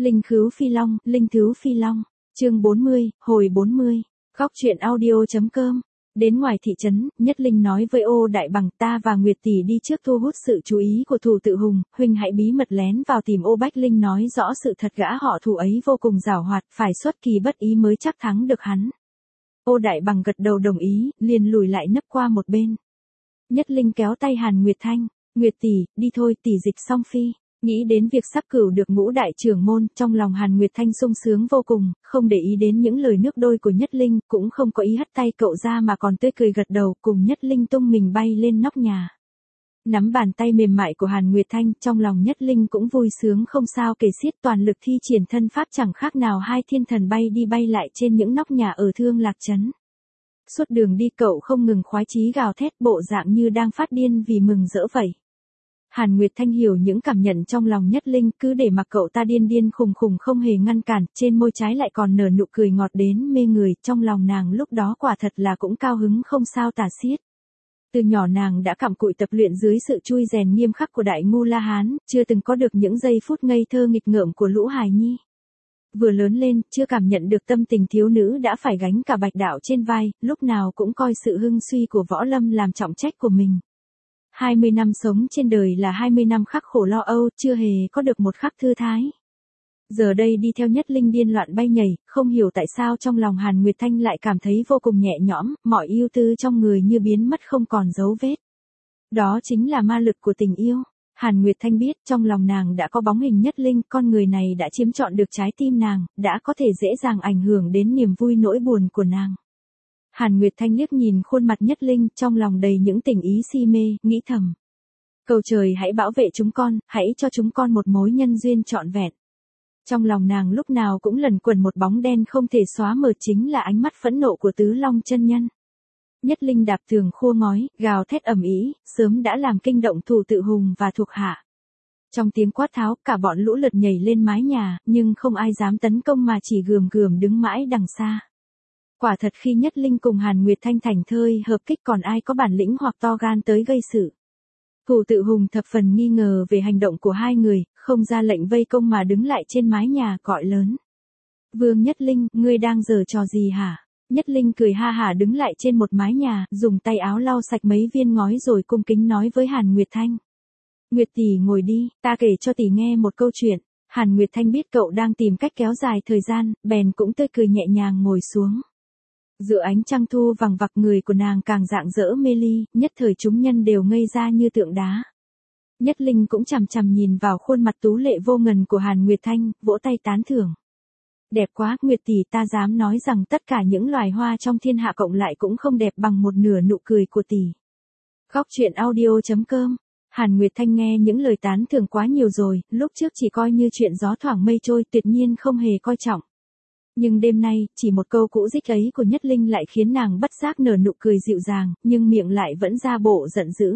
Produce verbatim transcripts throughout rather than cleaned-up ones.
Linh Khứu Phi Long, Linh Thứu Phi Long, chương bốn mươi, hồi bốn mươi, góc truyện audio.com. Đến ngoài thị trấn, Nhất Linh nói với Ô Đại Bằng, ta và Nguyệt tỷ đi trước thu hút sự chú ý của Thủ Tự Hùng, huynh hãy bí mật lén vào tìm Ô Bách Linh nói rõ sự thật, gã họ Thủ ấy vô cùng giảo hoạt, phải xuất kỳ bất ý mới chắc thắng được hắn. Ô Đại Bằng gật đầu đồng ý, liền lùi lại nấp qua một bên. Nhất Linh kéo tay Hàn Nguyệt Thanh, Nguyệt tỷ, đi thôi, tỷ dịch song phi. Nghĩ đến việc sắp cửu được ngũ đại trưởng môn, trong lòng Hàn Nguyệt Thanh sung sướng vô cùng, không để ý đến những lời nước đôi của Nhất Linh, cũng không có ý hất tay cậu ra mà còn tươi cười gật đầu, cùng Nhất Linh tung mình bay lên nóc nhà. Nắm bàn tay mềm mại của Hàn Nguyệt Thanh, trong lòng Nhất Linh cũng vui sướng không sao kể xiết, toàn lực thi triển thân pháp chẳng khác nào hai thiên thần bay đi bay lại trên những nóc nhà ở Thương Lạc trấn. Suốt đường đi cậu không ngừng khoái chí gào thét, bộ dạng như đang phát điên vì mừng rỡ vậy. Hàn Nguyệt Thanh hiểu những cảm nhận trong lòng Nhất Linh, cứ để mặc cậu ta điên điên khùng khùng không hề ngăn cản, trên môi trái lại còn nở nụ cười ngọt đến mê người, trong lòng nàng lúc đó quả thật là cũng cao hứng không sao tả xiết. Từ nhỏ nàng đã cặm cụi tập luyện dưới sự chui rèn nghiêm khắc của Đại Ngu La Hán, chưa từng có được những giây phút ngây thơ nghịch ngợm của lũ hài nhi. Vừa lớn lên, chưa cảm nhận được tâm tình thiếu nữ đã phải gánh cả bạch đạo trên vai, lúc nào cũng coi sự hưng suy của võ lâm làm trọng trách của mình. hai mươi năm sống trên đời là hai mươi năm khắc khổ lo âu, chưa hề có được một khắc thư thái. Giờ đây đi theo Nhất Linh điên loạn bay nhảy, không hiểu tại sao trong lòng Hàn Nguyệt Thanh lại cảm thấy vô cùng nhẹ nhõm, mọi ưu tư trong người như biến mất không còn dấu vết. Đó chính là ma lực của tình yêu. Hàn Nguyệt Thanh biết trong lòng nàng đã có bóng hình Nhất Linh, con người này đã chiếm trọn được trái tim nàng, đã có thể dễ dàng ảnh hưởng đến niềm vui nỗi buồn của nàng. Hàn Nguyệt Thanh liếc nhìn khuôn mặt Nhất Linh, trong lòng đầy những tình ý si mê, nghĩ thầm. Cầu trời hãy bảo vệ chúng con, hãy cho chúng con một mối nhân duyên trọn vẹn. Trong lòng nàng lúc nào cũng lẩn quẩn một bóng đen không thể xóa mờ, chính là ánh mắt phẫn nộ của Tứ Long chân nhân. Nhất Linh đạp tường khua ngói, gào thét ầm ĩ, sớm đã làm kinh động Thủ Tự Hùng và thuộc hạ. Trong tiếng quát tháo, cả bọn lũ lượt nhảy lên mái nhà, nhưng không ai dám tấn công mà chỉ gườm gườm đứng mãi đằng xa. Quả thật khi Nhất Linh cùng Hàn Nguyệt Thanh thành thơi hợp kích còn ai có bản lĩnh hoặc to gan tới gây sự. Thủ Tự Hùng thập phần nghi ngờ về hành động của hai người, không ra lệnh vây công mà đứng lại trên mái nhà gọi lớn. Vương Nhất Linh, ngươi đang giở trò gì hả? Nhất Linh cười ha hả đứng lại trên một mái nhà, dùng tay áo lau sạch mấy viên ngói rồi cung kính nói với Hàn Nguyệt Thanh. Nguyệt tỷ ngồi đi, ta kể cho tỷ nghe một câu chuyện. Hàn Nguyệt Thanh biết cậu đang tìm cách kéo dài thời gian, bèn cũng tươi cười nhẹ nhàng ngồi xuống. Giữa ánh trăng thu vằng vặc, người của nàng càng rạng rỡ mê ly, nhất thời chúng nhân đều ngây ra như tượng đá. Nhất Linh cũng chằm chằm nhìn vào khuôn mặt tú lệ vô ngần của Hàn Nguyệt Thanh, vỗ tay tán thưởng. Đẹp quá, Nguyệt tỷ, ta dám nói rằng tất cả những loài hoa trong thiên hạ cộng lại cũng không đẹp bằng một nửa nụ cười của tỷ. Góc truyện audio.com. Hàn Nguyệt Thanh nghe những lời tán thưởng quá nhiều rồi, lúc trước chỉ coi như chuyện gió thoảng mây trôi, tuyệt nhiên không hề coi trọng. Nhưng đêm nay, chỉ một câu cũ dích ấy của Nhất Linh lại khiến nàng bất giác nở nụ cười dịu dàng, nhưng miệng lại vẫn ra bộ giận dữ.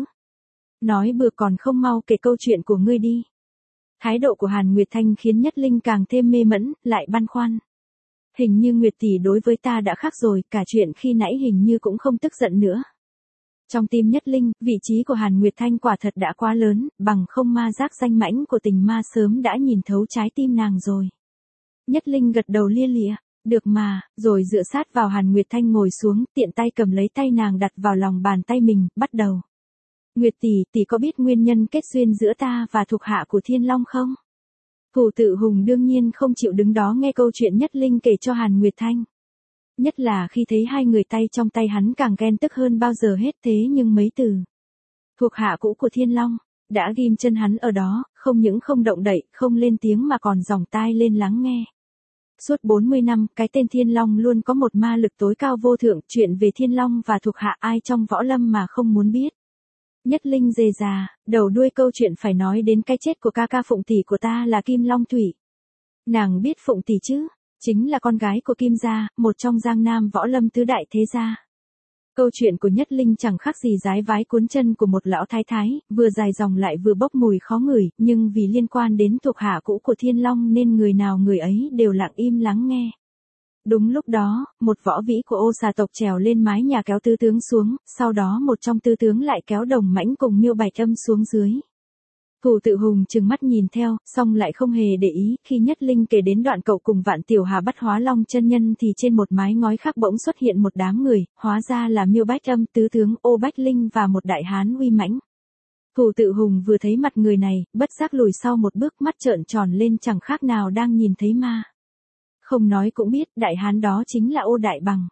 Nói bừa còn không mau kể câu chuyện của ngươi đi. Thái độ của Hàn Nguyệt Thanh khiến Nhất Linh càng thêm mê mẫn, lại băn khoăn. Hình như Nguyệt tỷ đối với ta đã khác rồi, cả chuyện khi nãy hình như cũng không tức giận nữa. Trong tim Nhất Linh, vị trí của Hàn Nguyệt Thanh quả thật đã quá lớn, bằng không ma giác danh mãnh của tình ma sớm đã nhìn thấu trái tim nàng rồi. Nhất Linh gật đầu lia lịa, được mà, rồi dựa sát vào Hàn Nguyệt Thanh ngồi xuống, tiện tay cầm lấy tay nàng đặt vào lòng bàn tay mình, bắt đầu. Nguyệt tỷ, tỷ có biết nguyên nhân kết duyên giữa ta và thuộc hạ của Thiên Long không? Thủ Tự Hùng đương nhiên không chịu đứng đó nghe câu chuyện Nhất Linh kể cho Hàn Nguyệt Thanh. Nhất là khi thấy hai người tay trong tay hắn càng ghen tức hơn bao giờ hết, thế nhưng mấy từ thuộc hạ cũ của Thiên Long đã ghim chân hắn ở đó, không những không động đậy, không lên tiếng mà còn dòng tai lên lắng nghe. Suốt bốn mươi năm, cái tên Thiên Long luôn có một ma lực tối cao vô thượng, chuyện về Thiên Long và thuộc hạ ai trong võ lâm mà không muốn biết. Nhất Linh dề già, đầu đuôi câu chuyện phải nói đến cái chết của ca ca Phụng tỷ của ta là Kim Long Thủy. Nàng biết Phụng tỷ chứ? Chính là con gái của Kim gia, một trong Giang Nam võ lâm tứ đại thế gia. Câu chuyện của Nhất Linh chẳng khác gì giái vái cuốn chân của một lão thái thái, vừa dài dòng lại vừa bốc mùi khó ngửi, nhưng vì liên quan đến thuộc hạ cũ của Thiên Long nên người nào người ấy đều lặng im lắng nghe. Đúng lúc đó, một võ vĩ của Ô Xà tộc trèo lên mái nhà kéo tứ tướng xuống, sau đó một trong tứ tướng lại kéo Đồng Mãnh cùng Miêu Bạch Âm xuống dưới. Thủ Tự Hùng trừng mắt nhìn theo, xong lại không hề để ý, khi Nhất Linh kể đến đoạn cậu cùng Vạn Tiểu Hà bắt Hóa Long chân nhân thì trên một mái ngói khác bỗng xuất hiện một đám người, hóa ra là Miêu Bách Âm, Tứ Tướng, Ô Bách Linh và một đại hán uy mãnh. Thủ Tự Hùng vừa thấy mặt người này, bất giác lùi sau một bước, mắt trợn tròn lên chẳng khác nào đang nhìn thấy ma. Không nói cũng biết, đại hán đó chính là Ô Đại Bằng.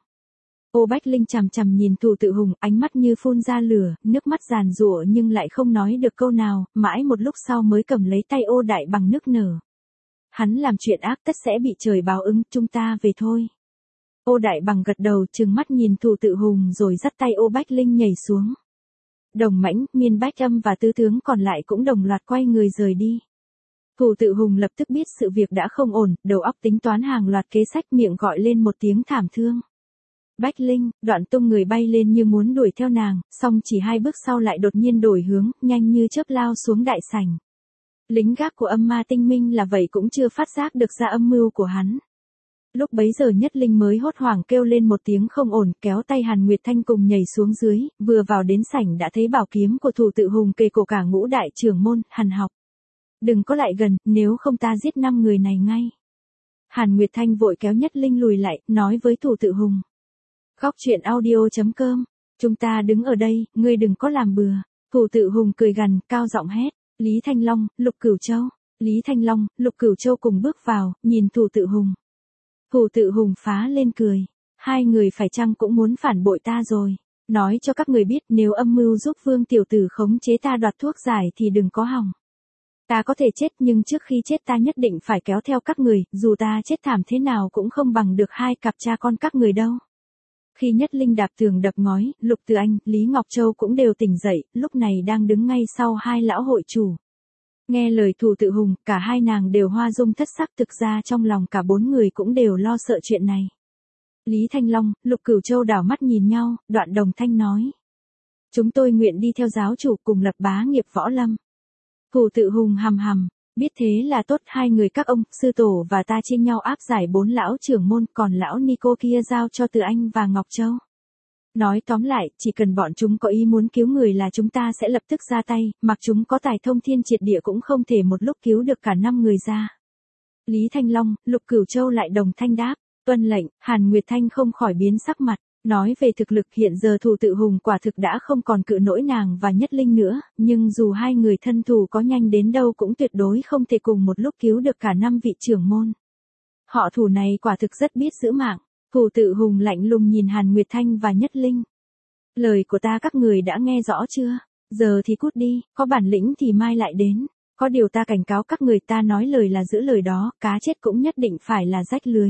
Ô Bách Linh chằm chằm nhìn Thủ Tự Hùng, ánh mắt như phun ra lửa, nước mắt giàn giụa nhưng lại không nói được câu nào, mãi một lúc sau mới cầm lấy tay Ô Đại Bằng nức nở. Hắn làm chuyện ác tất sẽ bị trời báo ứng, chúng ta về thôi. Ô Đại Bằng gật đầu, trừng mắt nhìn Thủ Tự Hùng rồi dắt tay Ô Bách Linh nhảy xuống. Đồng Mãnh, Miên Bách Âm và Tứ Tướng còn lại cũng đồng loạt quay người rời đi. Thủ Tự Hùng lập tức biết sự việc đã không ổn, đầu óc tính toán hàng loạt kế sách, miệng gọi lên một tiếng thảm thương. Bách Linh, đoạn tung người bay lên như muốn đuổi theo nàng, song chỉ hai bước sau lại đột nhiên đổi hướng, nhanh như chớp lao xuống đại sảnh. Lính gác của Âm Ma Tinh Minh là vậy cũng chưa phát giác được ra âm mưu của hắn. Lúc bấy giờ Nhất Linh mới hốt hoảng kêu lên một tiếng không ổn, kéo tay Hàn Nguyệt Thanh cùng nhảy xuống dưới, vừa vào đến sảnh đã thấy bảo kiếm của Thủ Tự Hùng kề cổ cả Ngũ đại trưởng môn, Hàn Học. Đừng có lại gần, nếu không ta giết năm người này ngay. Hàn Nguyệt Thanh vội kéo Nhất Linh lùi lại, nói với Thủ Tự Hùng. Góc truyện audio.com, chúng ta đứng ở đây, ngươi đừng có làm bừa. Thủ Tự Hùng cười gằn, cao giọng hét, Lý Thanh Long, Lục Cửu Châu. Lý Thanh Long, Lục Cửu Châu cùng bước vào, nhìn Thủ Tự Hùng. Thủ Tự Hùng phá lên cười, hai người phải chăng cũng muốn phản bội ta rồi. Nói cho các người biết, nếu âm mưu giúp Vương tiểu tử khống chế ta đoạt thuốc giải thì đừng có hòng. Ta có thể chết nhưng trước khi chết ta nhất định phải kéo theo các người, dù ta chết thảm thế nào cũng không bằng được hai cặp cha con các người đâu. Khi Nhất Linh đạp tường đập ngói, Lục Từ Anh, Lý Ngọc Châu cũng đều tỉnh dậy, lúc này đang đứng ngay sau hai lão hội chủ. Nghe lời Thủ Tự Hùng, cả hai nàng đều hoa dung thất sắc, thực ra trong lòng cả bốn người cũng đều lo sợ chuyện này. Lý Thanh Long, Lục Cửu Châu đảo mắt nhìn nhau, đoạn đồng thanh nói. Chúng tôi nguyện đi theo giáo chủ cùng lập bá nghiệp võ lâm. Thủ Tự Hùng hầm hầm, biết thế là tốt, hai người các ông, sư tổ và ta chia nhau áp giải bốn lão trưởng môn, còn lão Nico kia giao cho Từ Anh và Ngọc Châu. Nói tóm lại, chỉ cần bọn chúng có ý muốn cứu người là chúng ta sẽ lập tức ra tay, mặc chúng có tài thông thiên triệt địa cũng không thể một lúc cứu được cả năm người ra. Lý Thanh Long, Lục Cửu Châu lại đồng thanh đáp, tuân lệnh. Hàn Nguyệt Thanh không khỏi biến sắc mặt, nói về thực lực hiện giờ Thủ Tự Hùng quả thực đã không còn cự nỗi nàng và Nhất Linh nữa, nhưng dù hai người thân thù có nhanh đến đâu cũng tuyệt đối không thể cùng một lúc cứu được cả năm vị trưởng môn. Họ Thủ này quả thực rất biết giữ mạng. Thủ Tự Hùng lạnh lùng nhìn Hàn Nguyệt Thanh và Nhất Linh. Lời của ta các người đã nghe rõ chưa? Giờ thì cút đi, có bản lĩnh thì mai lại đến. Có điều ta cảnh cáo các người, ta nói lời là giữ lời đó, cá chết cũng nhất định phải là rách lưới.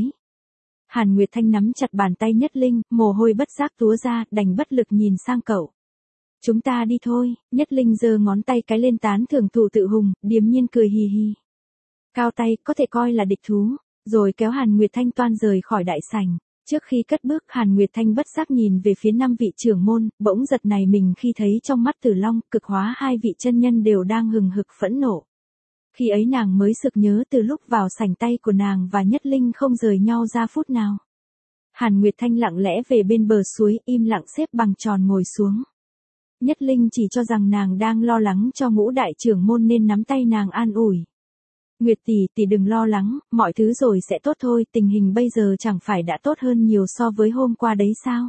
Hàn Nguyệt Thanh nắm chặt bàn tay Nhất Linh, mồ hôi bất giác túa ra, đành bất lực nhìn sang cậu. Chúng ta đi thôi. Nhất Linh giơ ngón tay cái lên tán thưởng Thủ Tự Hùng, điềm nhiên cười hì hì. Cao tay, có thể coi là địch thú, rồi kéo Hàn Nguyệt Thanh toan rời khỏi đại sảnh. Trước khi cất bước, Hàn Nguyệt Thanh bất giác nhìn về phía năm vị trưởng môn, bỗng giật nảy mình khi thấy trong mắt Tử Long, Cực Hóa hai vị chân nhân đều đang hừng hực phẫn nộ. Khi ấy nàng mới sực nhớ từ lúc vào sảnh tay của nàng và Nhất Linh không rời nhau ra phút nào. Hàn Nguyệt Thanh lặng lẽ về bên bờ suối, im lặng xếp bằng tròn ngồi xuống. Nhất Linh chỉ cho rằng nàng đang lo lắng cho Ngũ đại trưởng môn nên nắm tay nàng an ủi. Nguyệt tỷ, tỷ đừng lo lắng, mọi thứ rồi sẽ tốt thôi, tình hình bây giờ chẳng phải đã tốt hơn nhiều so với hôm qua đấy sao?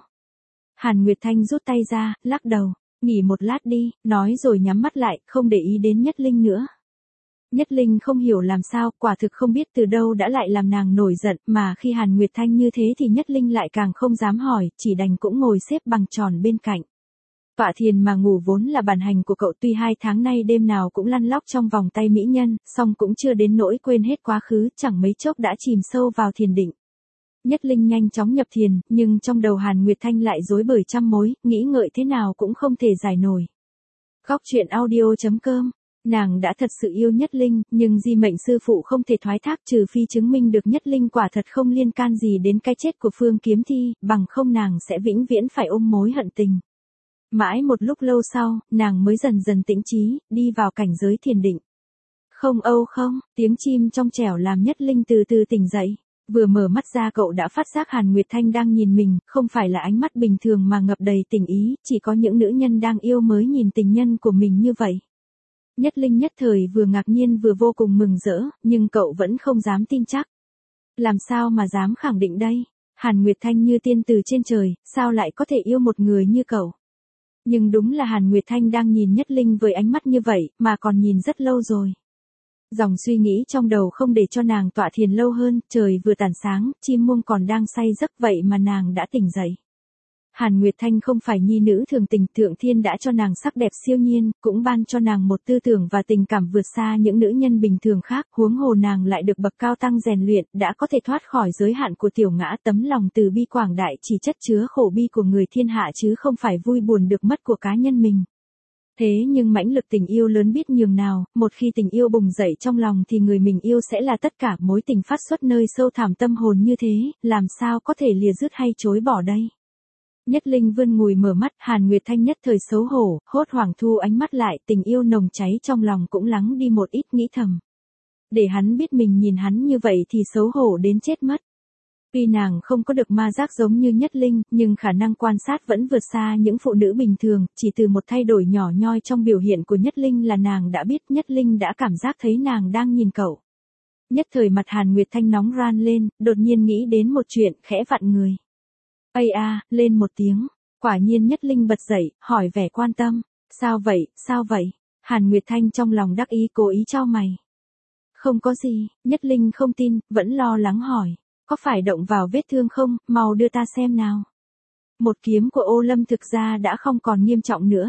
Hàn Nguyệt Thanh rút tay ra, lắc đầu, nghỉ một lát đi, nói rồi nhắm mắt lại, không để ý đến Nhất Linh nữa. Nhất Linh không hiểu làm sao, quả thực không biết từ đâu đã lại làm nàng nổi giận, mà khi Hàn Nguyệt Thanh như thế thì Nhất Linh lại càng không dám hỏi, chỉ đành cũng ngồi xếp bằng tròn bên cạnh. Tọa thiền mà ngủ vốn là bản hành của cậu, tuy hai tháng nay đêm nào cũng lăn lóc trong vòng tay mỹ nhân, song cũng chưa đến nỗi quên hết quá khứ, chẳng mấy chốc đã chìm sâu vào thiền định. Nhất Linh nhanh chóng nhập thiền, nhưng trong đầu Hàn Nguyệt Thanh lại rối bời trăm mối, nghĩ ngợi thế nào cũng không thể giải nổi. Góc truyện audio.com, nàng đã thật sự yêu Nhất Linh, nhưng di mệnh sư phụ không thể thoái thác, trừ phi chứng minh được Nhất Linh quả thật không liên can gì đến cái chết của Phương Kiếm Thi, bằng không nàng sẽ vĩnh viễn phải ôm mối hận tình. Mãi một lúc lâu sau, nàng mới dần dần tĩnh trí, đi vào cảnh giới thiền định. Không âu không, tiếng chim trong trẻo làm Nhất Linh từ từ tỉnh dậy. Vừa mở mắt ra cậu đã phát giác Hàn Nguyệt Thanh đang nhìn mình, không phải là ánh mắt bình thường mà ngập đầy tình ý, chỉ có những nữ nhân đang yêu mới nhìn tình nhân của mình như vậy. Nhất Linh nhất thời vừa ngạc nhiên vừa vô cùng mừng rỡ, nhưng cậu vẫn không dám tin chắc. Làm sao mà dám khẳng định đây? Hàn Nguyệt Thanh như tiên từ trên trời, sao lại có thể yêu một người như cậu? Nhưng đúng là Hàn Nguyệt Thanh đang nhìn Nhất Linh với ánh mắt như vậy, mà còn nhìn rất lâu rồi. Dòng suy nghĩ trong đầu không để cho nàng tọa thiền lâu hơn, trời vừa tàn sáng, chim muông còn đang say giấc vậy mà nàng đã tỉnh dậy. Hàn Nguyệt Thanh không phải nhi nữ thường tình, Thượng Thiên đã cho nàng sắc đẹp siêu nhiên, cũng ban cho nàng một tư tưởng và tình cảm vượt xa những nữ nhân bình thường khác, huống hồ nàng lại được bậc cao tăng rèn luyện, đã có thể thoát khỏi giới hạn của tiểu ngã, tấm lòng từ bi quảng đại chỉ chất chứa khổ bi của người thiên hạ chứ không phải vui buồn được mất của cá nhân mình. Thế nhưng mãnh lực tình yêu lớn biết nhường nào, một khi tình yêu bùng dậy trong lòng thì người mình yêu sẽ là tất cả, mối tình phát xuất nơi sâu thẳm tâm hồn như thế, làm sao có thể lìa dứt hay chối bỏ đây? Nhất Linh vươn ngùi mở mắt, Hàn Nguyệt Thanh nhất thời xấu hổ, hốt hoảng thu ánh mắt lại, tình yêu nồng cháy trong lòng cũng lắng đi một ít, nghĩ thầm. Để hắn biết mình nhìn hắn như vậy thì xấu hổ đến chết mất. Tuy nàng không có được ma giác giống như Nhất Linh, nhưng khả năng quan sát vẫn vượt xa những phụ nữ bình thường, chỉ từ một thay đổi nhỏ nhoi trong biểu hiện của Nhất Linh là nàng đã biết Nhất Linh đã cảm giác thấy nàng đang nhìn cậu. Nhất thời mặt Hàn Nguyệt Thanh nóng ran lên, đột nhiên nghĩ đến một chuyện, khẽ vặn người. Ây a, lên một tiếng, quả nhiên Nhất Linh bật dậy, hỏi vẻ quan tâm, sao vậy, sao vậy? Hàn Nguyệt Thanh trong lòng đắc ý cố ý chau mày. Không có gì, Nhất Linh không tin, vẫn lo lắng hỏi, có phải động vào vết thương không, mau đưa ta xem nào. Một kiếm của Ô Lâm thực ra đã không còn nghiêm trọng nữa.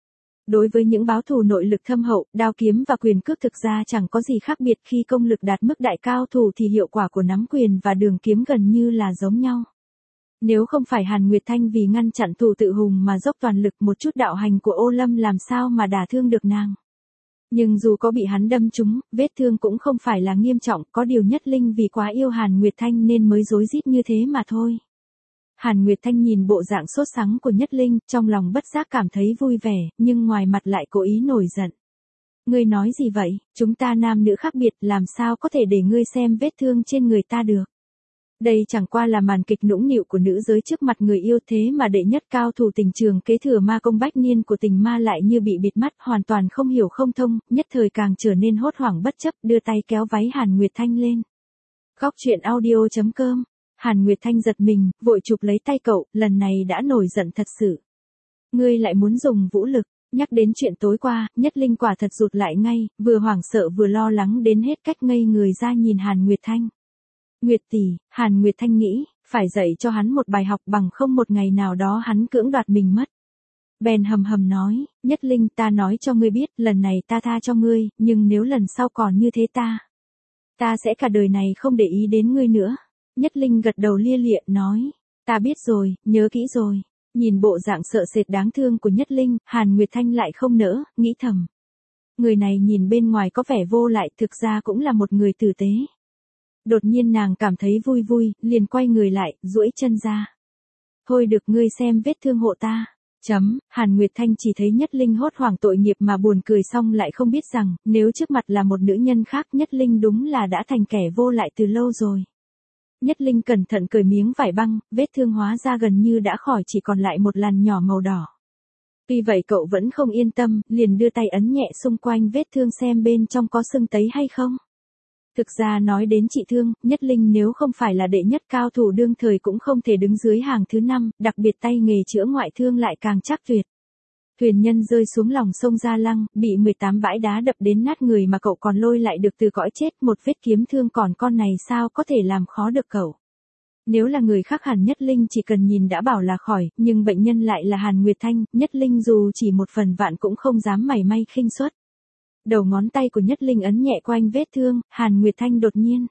Đối với những báo thù nội lực thâm hậu, đao kiếm và quyền cước thực ra chẳng có gì khác biệt, khi công lực đạt mức đại cao thủ thì hiệu quả của nắm quyền và đường kiếm gần như là giống nhau. Nếu không phải Hàn Nguyệt Thanh vì ngăn chặn thù tự hùng mà dốc toàn lực, một chút đạo hành của Ô Lâm làm sao mà đả thương được nàng. Nhưng dù có bị hắn đâm trúng, vết thương cũng không phải là nghiêm trọng, có điều Nhất Linh vì quá yêu Hàn Nguyệt Thanh nên mới rối rít như thế mà thôi. Hàn Nguyệt Thanh nhìn bộ dạng sốt sắng của Nhất Linh, trong lòng bất giác cảm thấy vui vẻ, nhưng ngoài mặt lại cố ý nổi giận. Ngươi nói gì vậy, chúng ta nam nữ khác biệt, làm sao có thể để ngươi xem vết thương trên người ta được. Đây chẳng qua là màn kịch nũng nịu của nữ giới trước mặt người yêu, thế mà đệ nhất cao thủ tình trường kế thừa ma công bách niên của tình ma lại như bị bịt mắt, hoàn toàn không hiểu không thông, nhất thời càng trở nên hốt hoảng bất chấp, đưa tay kéo váy Hàn Nguyệt Thanh lên. Góc truyện audio chấm com. Hàn Nguyệt Thanh giật mình, vội chụp lấy tay cậu, lần này đã nổi giận thật sự. Ngươi lại muốn dùng vũ lực, nhắc đến chuyện tối qua, Nhất Linh quả thật rụt lại ngay, vừa hoảng sợ vừa lo lắng đến hết cách ngây người ra nhìn Hàn Nguyệt Thanh. Nguyệt tỷ, Hàn Nguyệt Thanh nghĩ, phải dạy cho hắn một bài học, bằng không một ngày nào đó hắn cưỡng đoạt mình mất. Bèn hầm hầm nói, Nhất Linh, ta nói cho ngươi biết, lần này ta tha cho ngươi, nhưng nếu lần sau còn như thế ta, ta sẽ cả đời này không để ý đến ngươi nữa. Nhất Linh gật đầu lia lịa nói, ta biết rồi, nhớ kỹ rồi. Nhìn bộ dạng sợ sệt đáng thương của Nhất Linh, Hàn Nguyệt Thanh lại không nỡ, nghĩ thầm. Người này nhìn bên ngoài có vẻ vô lại, thực ra cũng là một người tử tế. Đột nhiên nàng cảm thấy vui vui, liền quay người lại, duỗi chân ra. Thôi được, ngươi xem vết thương hộ ta. Chấm, Hàn Nguyệt Thanh chỉ thấy Nhất Linh hốt hoảng tội nghiệp mà buồn cười, xong lại không biết rằng, nếu trước mặt là một nữ nhân khác, Nhất Linh đúng là đã thành kẻ vô lại từ lâu rồi. Nhất Linh cẩn thận cởi miếng vải băng, vết thương hóa ra gần như đã khỏi, chỉ còn lại một làn nhỏ màu đỏ. Tuy vậy cậu vẫn không yên tâm, liền đưa tay ấn nhẹ xung quanh vết thương xem bên trong có sưng tấy hay không. Thực ra nói đến trị thương, Nhất Linh nếu không phải là đệ nhất cao thủ đương thời cũng không thể đứng dưới hàng thứ năm, đặc biệt tay nghề chữa ngoại thương lại càng chắc tuyệt. Thuyền nhân rơi xuống lòng sông Gia Lăng, bị mười tám bãi đá đập đến nát người mà cậu còn lôi lại được từ cõi chết, một vết kiếm thương còn con này sao có thể làm khó được cậu. Nếu là người khác hẳn Nhất Linh chỉ cần nhìn đã bảo là khỏi, nhưng bệnh nhân lại là Hàn Nguyệt Thanh, Nhất Linh dù chỉ một phần vạn cũng không dám mảy may khinh suất. Đầu ngón tay của Nhất Linh ấn nhẹ quanh vết thương, Hàn Nguyệt Thanh đột nhiên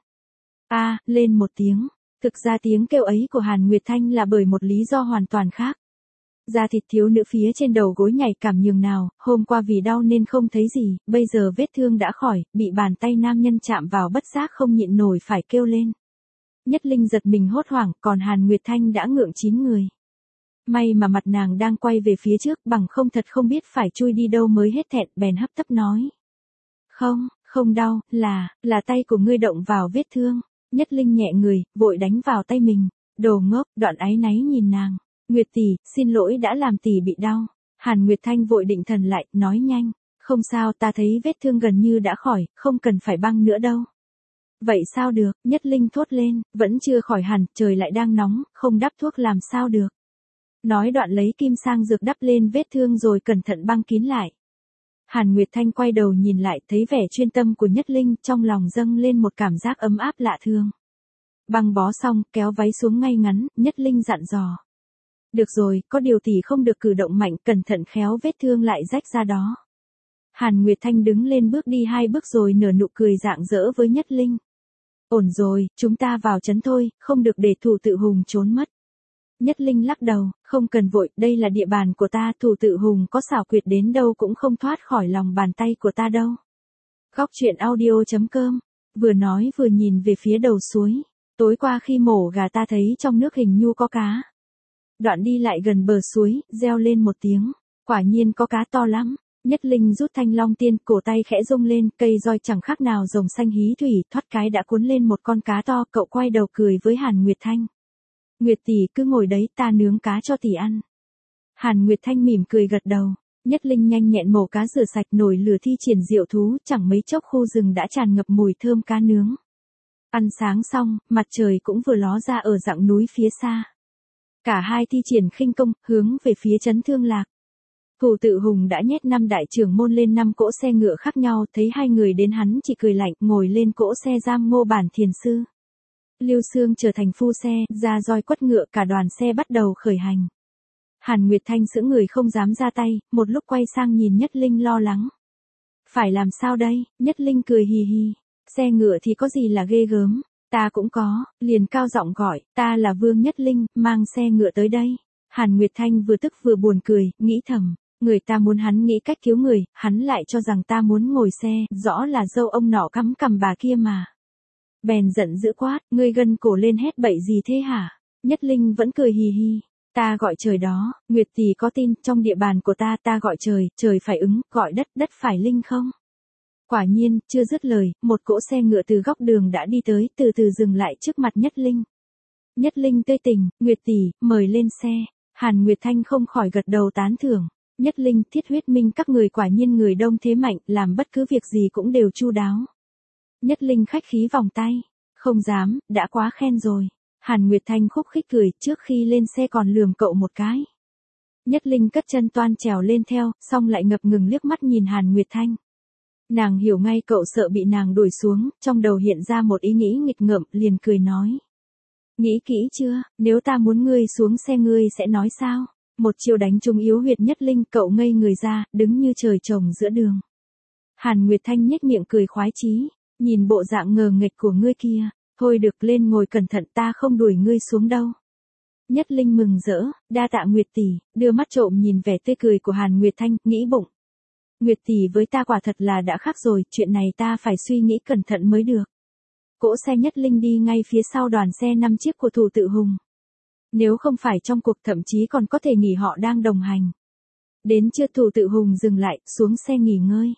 a lên một tiếng. Thực ra tiếng kêu ấy của Hàn Nguyệt Thanh là bởi một lý do hoàn toàn khác. Da thịt thiếu nữ phía trên đầu gối nhạy cảm nhường nào, hôm qua vì đau nên không thấy gì, bây giờ vết thương đã khỏi, bị bàn tay nam nhân chạm vào bất giác không nhịn nổi phải kêu lên. Nhất Linh giật mình hốt hoảng, còn Hàn Nguyệt Thanh đã ngượng chín người. May mà mặt nàng đang quay về phía trước, bằng không thật không biết phải chui đi đâu mới hết thẹn, bèn hấp tấp nói. Không, không đau, là, là tay của ngươi động vào vết thương. Nhất Linh nhẹ người, vội đánh vào tay mình. Đồ ngốc, Đoạn áy náy nhìn nàng. Nguyệt tỷ, xin lỗi đã làm tỷ bị đau. Hàn Nguyệt Thanh vội định thần lại, nói nhanh. Không sao, ta thấy vết thương gần như đã khỏi, không cần phải băng nữa đâu. Vậy sao được, Nhất Linh thốt lên, vẫn chưa khỏi hẳn, trời lại đang nóng, không đắp thuốc làm sao được. Nói đoạn lấy kim sang dược đắp lên vết thương rồi cẩn thận băng kín lại. Hàn Nguyệt Thanh quay đầu nhìn lại thấy vẻ chuyên tâm của Nhất Linh, trong lòng dâng lên một cảm giác ấm áp lạ thường. Băng bó xong, kéo váy xuống ngay ngắn, Nhất Linh dặn dò. Được rồi, có điều tỷ không được cử động mạnh, cẩn thận khéo vết thương lại rách ra đó. Hàn Nguyệt Thanh đứng lên bước đi hai bước rồi nở nụ cười rạng rỡ với Nhất Linh. Ổn rồi, chúng ta vào trấn thôi, không được để Thủ Tự Hùng trốn mất. Nhất Linh lắc đầu, không cần vội, đây là địa bàn của ta, Thủ Tự Hùng có xảo quyệt đến đâu cũng không thoát khỏi lòng bàn tay của ta đâu. Góc truyện audio chấm com, vừa nói vừa nhìn về phía đầu suối. Tối qua khi mổ gà ta thấy trong nước hình như có cá. Đoạn đi lại gần bờ suối, reo lên một tiếng, quả nhiên có cá to lắm. Nhất Linh rút thanh long tiên, cổ tay khẽ rung lên, cây roi chẳng khác nào rồng xanh hí thủy, thoát cái đã cuốn lên một con cá to, cậu quay đầu cười với Hàn Nguyệt Thanh. Nguyệt tỷ cứ ngồi đấy, ta nướng cá cho tỷ ăn. Hàn Nguyệt Thanh mỉm cười gật đầu. Nhất Linh nhanh nhẹn mổ cá rửa sạch, nồi lửa thi triển diệu thú, chẳng mấy chốc khu rừng đã tràn ngập mùi thơm cá nướng. Ăn sáng xong, mặt trời cũng vừa ló ra ở dặng núi phía xa. Cả hai thi triển khinh công, hướng về phía trấn Thương Lạc. Thủ Tự Hùng đã nhét năm đại trưởng môn lên năm cỗ xe ngựa khác nhau, thấy hai người đến hắn chỉ cười lạnh, ngồi lên cỗ xe giam Ngô Bản Thiền Sư. Lưu Xương trở thành phu xe, ra roi quất ngựa, cả đoàn xe bắt đầu khởi hành. Hàn Nguyệt Thanh sững người không dám ra tay, một lúc quay sang nhìn Nhất Linh lo lắng. Phải làm sao đây? Nhất Linh cười hì hì. Xe ngựa thì có gì là ghê gớm, ta cũng có, liền cao giọng gọi, ta là Vương Nhất Linh, mang xe ngựa tới đây. Hàn Nguyệt Thanh vừa tức vừa buồn cười, nghĩ thầm, người ta muốn hắn nghĩ cách cứu người, hắn lại cho rằng ta muốn ngồi xe, rõ là dâu ông nọ cắm cằm bà kia mà. Bèn giận dữ quát, ngươi gân cổ lên hét bậy gì thế hả? Nhất Linh vẫn cười hì hì. Ta gọi trời đó, Nguyệt tỷ có tin, trong địa bàn của ta ta gọi trời, trời phải ứng, gọi đất, đất phải linh không? Quả nhiên, chưa dứt lời, một cỗ xe ngựa từ góc đường đã đi tới, từ từ dừng lại trước mặt Nhất Linh. Nhất Linh tươi tỉnh, Nguyệt tỷ, mời lên xe. Hàn Nguyệt Thanh không khỏi gật đầu tán thưởng. Nhất Linh, Thiết Huyết Minh các người quả nhiên người đông thế mạnh, làm bất cứ việc gì cũng đều chu đáo. Nhất Linh khách khí vòng tay. Không dám, đã quá khen rồi. Hàn Nguyệt Thanh khúc khích cười, trước khi lên xe còn lườm cậu một cái. Nhất Linh cất chân toan trèo lên theo, xong lại ngập ngừng liếc mắt nhìn Hàn Nguyệt Thanh. Nàng hiểu ngay cậu sợ bị nàng đuổi xuống, trong đầu hiện ra một ý nghĩ nghịch ngợm, liền cười nói. Nghĩ kỹ chưa, nếu ta muốn ngươi xuống xe ngươi sẽ nói sao? Một chiêu đánh trúng yếu huyệt Nhất Linh, cậu ngây người ra, đứng như trời trồng giữa đường. Hàn Nguyệt Thanh nhếch miệng cười khoái chí, nhìn bộ dạng ngờ nghệch của ngươi kia, thôi được, lên ngồi cẩn thận, ta không đuổi ngươi xuống đâu. Nhất Linh mừng rỡ, đa tạ Nguyệt tỷ, đưa mắt trộm nhìn vẻ tươi cười của Hàn Nguyệt Thanh, nghĩ bụng. Nguyệt tỷ với ta quả thật là đã khác rồi, chuyện này ta phải suy nghĩ cẩn thận mới được. Cỗ xe Nhất Linh đi ngay phía sau đoàn xe năm chiếc của Thủ Tự Hùng. Nếu không phải trong cuộc thậm chí còn có thể nghỉ họ đang đồng hành. Đến trưa Thủ Tự Hùng dừng lại, xuống xe nghỉ ngơi.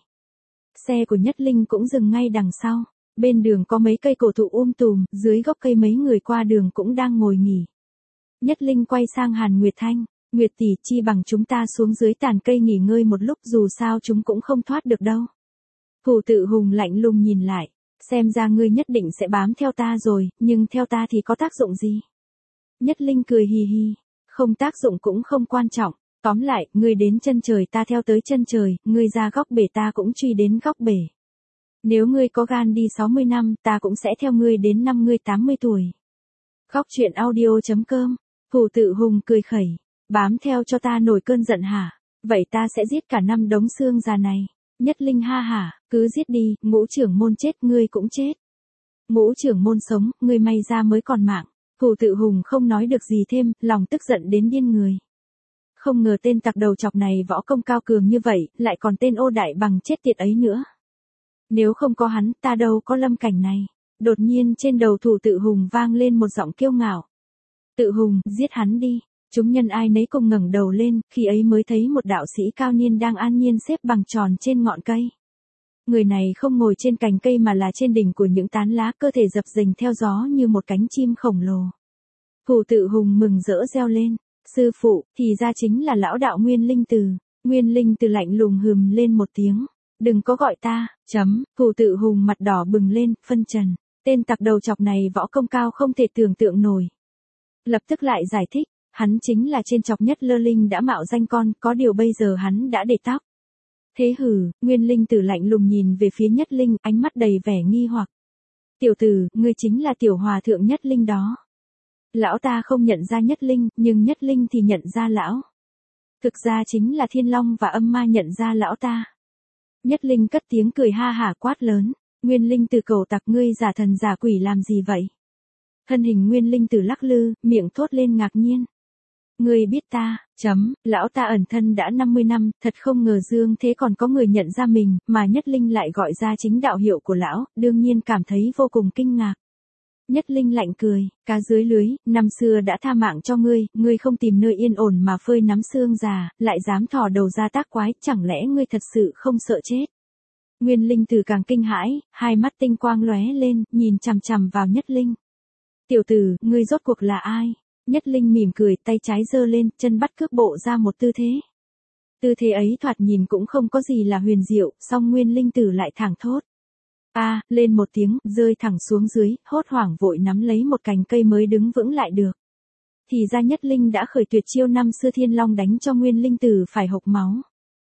Xe của Nhất Linh cũng dừng ngay đằng sau. Bên đường có mấy cây cổ thụ um tùm, dưới gốc cây mấy người qua đường cũng đang ngồi nghỉ. Nhất Linh quay sang Hàn Nguyệt Thanh, Nguyệt tỷ, chi bằng chúng ta xuống dưới tàn cây nghỉ ngơi một lúc, dù sao chúng cũng không thoát được đâu. Thủ Tự Hùng lạnh lùng nhìn lại, xem ra ngươi nhất định sẽ bám theo ta rồi, nhưng theo ta thì có tác dụng gì? Nhất Linh cười hì hì, không tác dụng cũng không quan trọng, tóm lại, ngươi đến chân trời ta theo tới chân trời, ngươi ra góc bể ta cũng truy đến góc bể. Nếu ngươi có gan đi sáu mươi năm, ta cũng sẽ theo ngươi đến năm ngươi tám mươi tuổi. Góc truyện audio chấm com, Thủ Tự Hùng cười khẩy, bám theo cho ta nổi cơn giận hả? Vậy ta sẽ giết cả năm đống xương già này. Nhất Linh ha hả, cứ giết đi, Ngũ trưởng môn chết ngươi cũng chết. Ngũ trưởng môn sống, ngươi may ra mới còn mạng. Thủ Tự Hùng không nói được gì thêm, lòng tức giận đến điên người. Không ngờ tên tặc đầu chọc này võ công cao cường như vậy, lại còn tên ô đại bằng chết tiệt ấy nữa. Nếu không có hắn, ta đâu có lâm cảnh này. Đột nhiên trên đầu Thủ Tự Hùng vang lên một giọng kiêu ngạo. Tự Hùng, giết hắn đi. Chúng nhân ai nấy cùng ngẩng đầu lên, khi ấy mới thấy một đạo sĩ cao niên đang an nhiên xếp bằng tròn trên ngọn cây. Người này không ngồi trên cành cây mà là trên đỉnh của những tán lá, cơ thể dập dềnh theo gió như một cánh chim khổng lồ. Thủ Tự Hùng mừng rỡ reo lên, sư phụ, thì ra chính là lão đạo Nguyên Linh Từ. Nguyên Linh Từ lạnh lùng hừm lên một tiếng, đừng có gọi ta, chấm, Phù Tự Hùng mặt đỏ bừng lên, phân trần, tên tặc đầu chọc này võ công cao không thể tưởng tượng nổi. Lập tức lại giải thích, hắn chính là trên chọc Nhất Lơ Linh đã mạo danh con, có điều bây giờ hắn đã để tóc. Thế hử, Nguyên Linh Tử lạnh lùng nhìn về phía Nhất Linh, ánh mắt đầy vẻ nghi hoặc. Tiểu tử, ngươi chính là tiểu hòa thượng Nhất Linh đó. Lão ta không nhận ra Nhất Linh, nhưng Nhất Linh thì nhận ra lão. Thực ra chính là Thiên Long và Âm Ma nhận ra lão ta. Nhất Linh cất tiếng cười ha hả quát lớn, Nguyên Linh Tử cầu tặc, ngươi giả thần giả quỷ làm gì vậy? Thân hình Nguyên Linh Tử lắc lư, miệng thốt lên ngạc nhiên. Ngươi biết ta, chấm, lão ta ẩn thân đã năm mươi năm, thật không ngờ dương thế còn có người nhận ra mình, mà Nhất Linh lại gọi ra chính đạo hiệu của lão, đương nhiên cảm thấy vô cùng kinh ngạc. Nhất Linh lạnh cười, cá dưới lưới, năm xưa đã tha mạng cho ngươi, ngươi không tìm nơi yên ổn mà phơi nắm xương già, lại dám thò đầu ra tác quái, chẳng lẽ ngươi thật sự không sợ chết? Nguyên Linh Tử càng kinh hãi, hai mắt tinh quang lóe lên, nhìn chằm chằm vào Nhất Linh. Tiểu tử, ngươi rốt cuộc là ai? Nhất Linh mỉm cười, tay trái giơ lên, chân bắt cước bộ ra một tư thế. Tư thế ấy thoạt nhìn cũng không có gì là huyền diệu, song Nguyên Linh Tử lại thẳng thốt. A, à, lên một tiếng, rơi thẳng xuống dưới, hốt hoảng vội nắm lấy một cành cây mới đứng vững lại được. Thì ra Nhất Linh đã khởi tuyệt chiêu năm xưa Thiên Long đánh cho Nguyên Linh Tử phải hộc máu.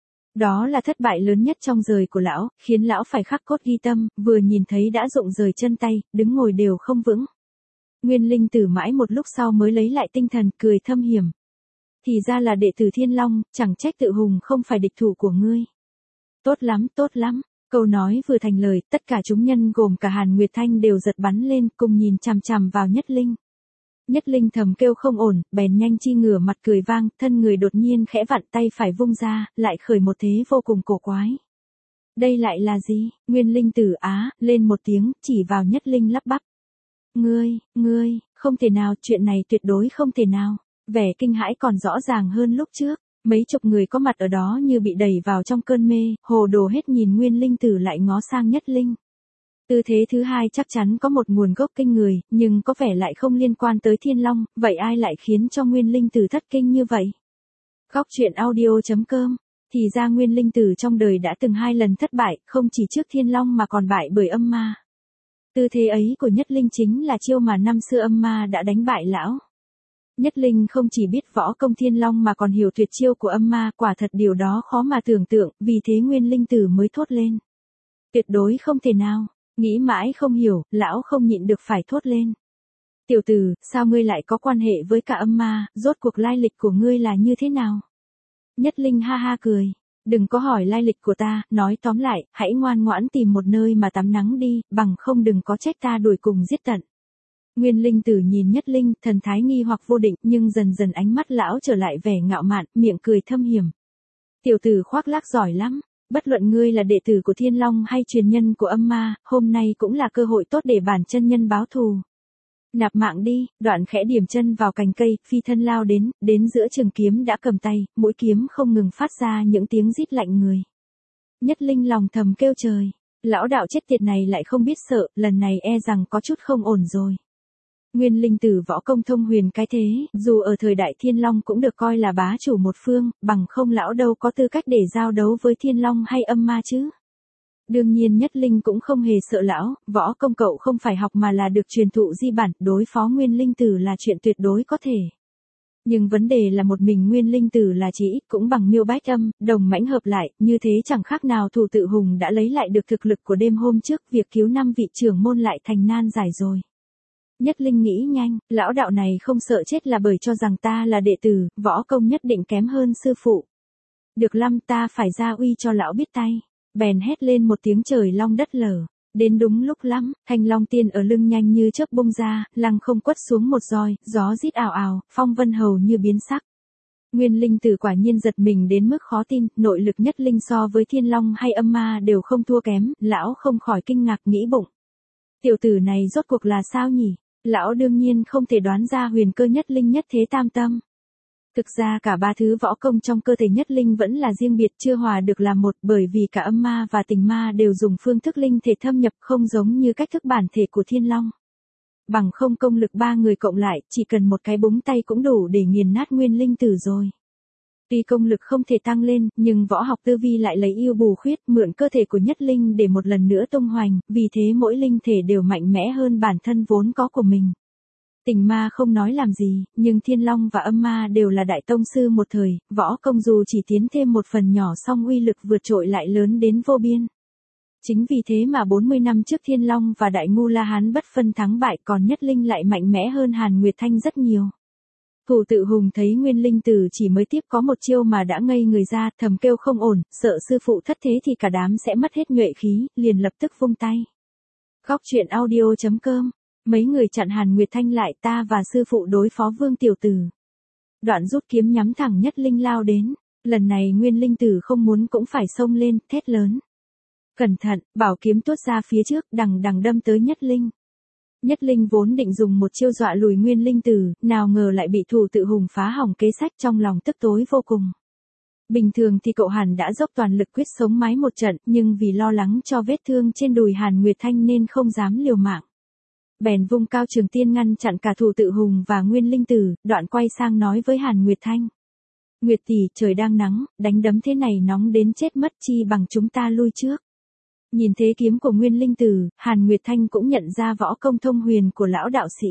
Đó là thất bại lớn nhất trong đời của lão, khiến lão phải khắc cốt ghi tâm, vừa nhìn thấy đã rụng rời chân tay, đứng ngồi đều không vững. Nguyên Linh Tử mãi một lúc sau mới lấy lại tinh thần, cười thâm hiểm. Thì ra là đệ tử Thiên Long, chẳng trách Tự Hùng không phải địch thủ của ngươi. Tốt lắm, tốt lắm. Câu nói vừa thành lời, tất cả chúng nhân gồm cả Hàn Nguyệt Thanh đều giật bắn lên, cùng nhìn chằm chằm vào Nhất Linh. Nhất Linh thầm kêu không ổn, bèn nhanh chi ngửa mặt cười vang, thân người đột nhiên khẽ vặn, tay phải vung ra, lại khởi một thế vô cùng cổ quái. Đây lại là gì? Nguyên Linh Tử á, lên một tiếng, chỉ vào Nhất Linh lắp bắp. Ngươi, ngươi, không thể nào, chuyện này tuyệt đối không thể nào. Vẻ kinh hãi còn rõ ràng hơn lúc trước. Mấy chục người có mặt ở đó như bị đẩy vào trong cơn mê, hồ đồ hết nhìn Nguyên Linh Tử lại ngó sang Nhất Linh. Tư thế thứ hai chắc chắn có một nguồn gốc kinh người, nhưng có vẻ lại không liên quan tới Thiên Long, vậy ai lại khiến cho Nguyên Linh Tử thất kinh như vậy? Góc truyện audio chấm com. Thì ra Nguyên Linh Tử trong đời đã từng hai lần thất bại, không chỉ trước Thiên Long mà còn bại bởi Âm Ma. Tư thế ấy của Nhất Linh chính là chiêu mà năm xưa Âm Ma đã đánh bại lão. Nhất Linh không chỉ biết võ công Thiên Long mà còn hiểu tuyệt chiêu của Âm Ma, quả thật điều đó khó mà tưởng tượng, vì thế Nguyên Linh Tử mới thốt lên. Tuyệt đối không thể nào, nghĩ mãi không hiểu, lão không nhịn được phải thốt lên. Tiểu tử, sao ngươi lại có quan hệ với cả Âm Ma, rốt cuộc lai lịch của ngươi là như thế nào? Nhất Linh ha ha cười. Đừng có hỏi lai lịch của ta, nói tóm lại, hãy ngoan ngoãn tìm một nơi mà tắm nắng đi, bằng không đừng có trách ta đuổi cùng giết tận. Nguyên Linh Tử nhìn Nhất Linh, thần thái nghi hoặc vô định, nhưng dần dần ánh mắt lão trở lại vẻ ngạo mạn, miệng cười thâm hiểm. Tiểu tử khoác lác giỏi lắm, bất luận ngươi là đệ tử của Thiên Long hay truyền nhân của Âm Ma, hôm nay cũng là cơ hội tốt để bản chân nhân báo thù. Nạp mạng đi, đoạn khẽ điểm chân vào cành cây, phi thân lao đến, đến giữa trường kiếm đã cầm tay, mũi kiếm không ngừng phát ra những tiếng rít lạnh người. Nhất Linh lòng thầm kêu trời, lão đạo chết tiệt này lại không biết sợ, lần này e rằng có chút không ổn rồi. Nguyên Linh Tử võ công thông huyền cái thế, dù ở thời đại Thiên Long cũng được coi là bá chủ một phương, bằng không lão đâu có tư cách để giao đấu với Thiên Long hay Âm Ma chứ. Đương nhiên Nhất Linh cũng không hề sợ lão, võ công cậu không phải học mà là được truyền thụ di bản, đối phó Nguyên Linh Tử là chuyện tuyệt đối có thể. Nhưng vấn đề là một mình Nguyên Linh Tử là chỉ ít cũng bằng Miêu Bách Âm, đồng mãnh hợp lại, như thế chẳng khác nào Thủ Tự Hùng đã lấy lại được thực lực của đêm hôm trước, việc cứu năm vị trưởng môn lại thành nan giải rồi. Nhất Linh nghĩ nhanh, lão đạo này không sợ chết là bởi cho rằng ta là đệ tử, võ công nhất định kém hơn sư phụ. Được lắm, ta phải ra uy cho lão biết tay. Bèn hét lên một tiếng trời long đất lở. Đến đúng lúc lắm, Thanh Long Tiên ở lưng nhanh như chớp bung ra, lăng không quất xuống một roi, gió rít ào ào, phong vân hầu như biến sắc. Nguyên Linh Tử quả nhiên giật mình đến mức khó tin, nội lực Nhất Linh so với Thiên Long hay Âm Ma đều không thua kém, lão không khỏi kinh ngạc nghĩ bụng. Tiểu tử này rốt cuộc là sao nhỉ? Lão đương nhiên không thể đoán ra huyền cơ Nhất Linh nhất thế tam tâm. Thực ra cả ba thứ võ công trong cơ thể Nhất Linh vẫn là riêng biệt chưa hòa được làm một, bởi vì cả Âm Ma và Tình Ma đều dùng phương thức linh thể thâm nhập không giống như cách thức bản thể của Thiên Long. Bằng không công lực ba người cộng lại, chỉ cần một cái búng tay cũng đủ để nghiền nát Nguyên Linh Tử rồi. Tuy công lực không thể tăng lên, nhưng võ học tư vi lại lấy ưu bù khuyết, mượn cơ thể của nhất linh để một lần nữa tung hoành, vì thế mỗi linh thể đều mạnh mẽ hơn bản thân vốn có của mình. Tình ma không nói làm gì, nhưng Thiên Long và Âm Ma đều là đại tông sư một thời, võ công dù chỉ tiến thêm một phần nhỏ song uy lực vượt trội lại lớn đến vô biên. Chính vì thế mà bốn mươi năm trước Thiên Long và Đại Ngu La Hán bất phân thắng bại, còn nhất linh lại mạnh mẽ hơn Hàn Nguyệt Thanh rất nhiều. Thủ Tự Hùng thấy Nguyên Linh Tử chỉ mới tiếp có một chiêu mà đã ngây người ra, thầm kêu không ổn, sợ sư phụ thất thế thì cả đám sẽ mất hết nhuệ khí, liền lập tức vung tay. Góc truyện audio chấm com. Mấy người chặn Hàn Nguyệt Thanh lại, ta và sư phụ đối phó Vương tiểu tử. Đoạn rút kiếm nhắm thẳng nhất linh lao đến, lần này Nguyên Linh Tử không muốn cũng phải xông lên, thét lớn. Cẩn thận, bảo kiếm tuốt ra phía trước, đằng đằng đâm tới nhất linh. Nhất linh vốn định dùng một chiêu dọa lùi Nguyên Linh Tử, nào ngờ lại bị Thủ Tự Hùng phá hỏng kế sách, trong lòng tức tối vô cùng. Bình thường thì cậu Hàn đã dốc toàn lực quyết sống mái một trận, nhưng vì lo lắng cho vết thương trên đùi Hàn Nguyệt Thanh nên không dám liều mạng. Bèn vung cao trường tiên ngăn chặn cả Thủ Tự Hùng và Nguyên Linh Tử, đoạn quay sang nói với Hàn Nguyệt Thanh. Nguyệt tỷ, trời đang nắng, đánh đấm thế này nóng đến chết mất, chi bằng chúng ta lui trước. Nhìn thế kiếm của Nguyên Linh Tử, Hàn Nguyệt Thanh cũng nhận ra võ công thông huyền của lão đạo sĩ.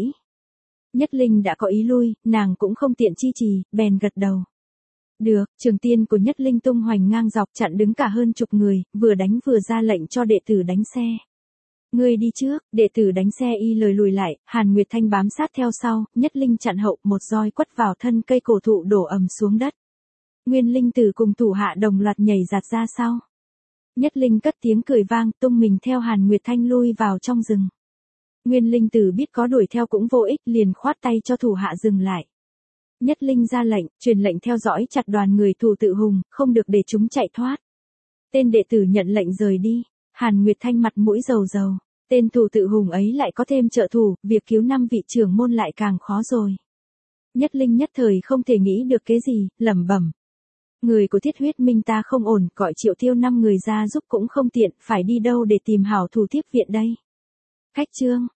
Nhất linh đã có ý lui, nàng cũng không tiện chi trì, bèn gật đầu. Được, trường tiên của nhất linh tung hoành ngang dọc chặn đứng cả hơn chục người, vừa đánh vừa ra lệnh cho đệ tử đánh xe. Ngươi đi trước, đệ tử đánh xe y lời lùi lại, Hàn Nguyệt Thanh bám sát theo sau, nhất linh chặn hậu, một roi quất vào thân cây cổ thụ đổ ầm xuống đất. Nguyên Linh Tử cùng thủ hạ đồng loạt nhảy giạt ra sau. Nhất linh cất tiếng cười vang, tung mình theo Hàn Nguyệt Thanh lui vào trong rừng. Nguyên Linh Tử biết có đuổi theo cũng vô ích, liền khoát tay cho thủ hạ dừng lại. Nhất linh ra lệnh, truyền lệnh theo dõi chặt đoàn người Thủ Tự Hùng, không được để chúng chạy thoát. Tên đệ tử nhận lệnh rời đi, Hàn Nguyệt Thanh mặt mũi rầu rầu. Tên Thủ Tự Hùng ấy lại có thêm trợ thủ, việc cứu năm vị trưởng môn lại càng khó rồi. Nhất linh nhất thời không thể nghĩ được cái gì, lẩm bẩm. Người của Thiết Huyết Minh ta không ổn, gọi Triệu Tiêu năm người ra giúp cũng không tiện, phải đi đâu để tìm hảo thủ tiếp viện đây. Khách trương,